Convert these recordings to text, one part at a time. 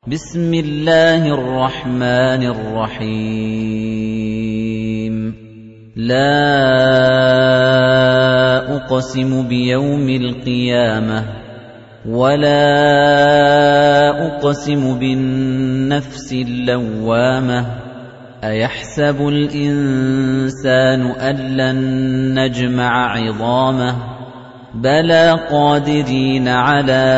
بسم الله الرحمن الرحيم لا أقسم بيوم القيامة ولا أقسم بالنفس اللوامة أيحسب الإنسان أن لن نجمع عظامه بلى قادرين على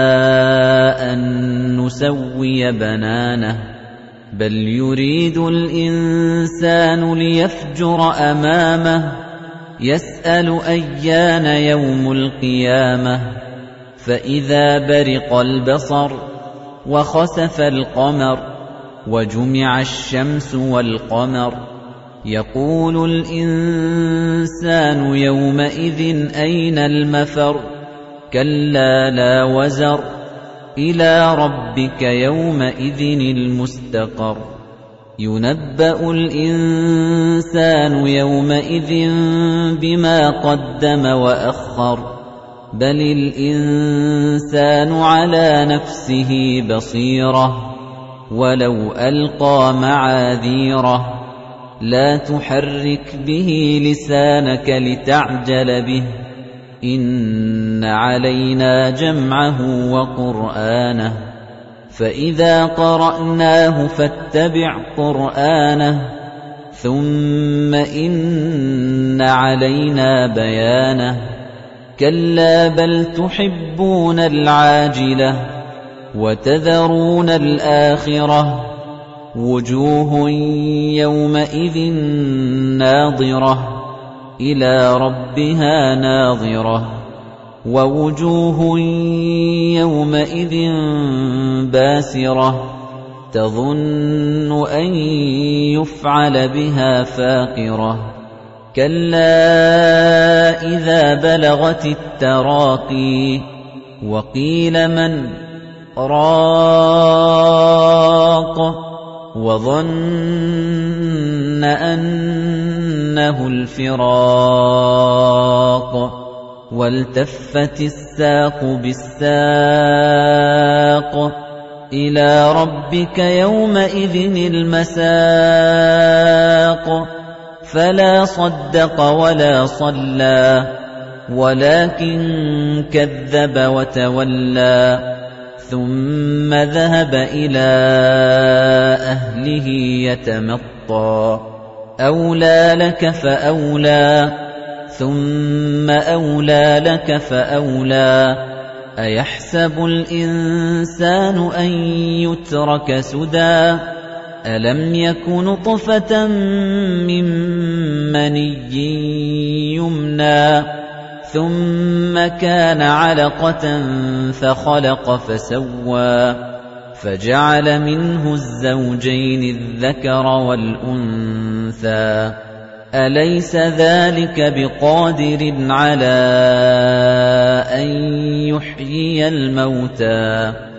أن نسوي بنانه بل يريد الإنسان ليفجر أمامه يسأل أيان يوم القيامة فإذا برق البصر وخسف القمر وجمع الشمس والقمر يقول الإنسان يومئذ أين المفر كلا لا وزر إلى ربك يومئذ المستقر ينبأ الإنسان يومئذ بما قدم وأخر بل الإنسان على نفسه بصيرة ولو ألقى معاذيره لا تحرك به لسانك لتعجل به إن علينا جمعه وقرآنه فإذا قرأناه فاتبع قرآنه ثم إن علينا بيانه كلا بل تحبون العاجلة وتذرون الآخرة وجوه يومئذ ناظرة إلى ربها ناظرة ووجوه يومئذ باسرة تظن أن يفعل بها فاقرة كلا إذا بلغت التراقي وقيل من راق وظن أنه الفراق والتفت الساق بالساق إلى ربك يومئذ المساق فلا صدق ولا صلى ولكن كذب وتولى ثم ذهب إلى أهله يتمطى أولى لك فأولى ثم أولى لك فأولى أيحسب الإنسان أن يترك سدى ألم يك نطفة من مني يمنى ثم كان علقة فخلق فسوى فجعل منه الزوجين الذكر والأنثى أليس ذلك بقادر على أن يحيي الموتى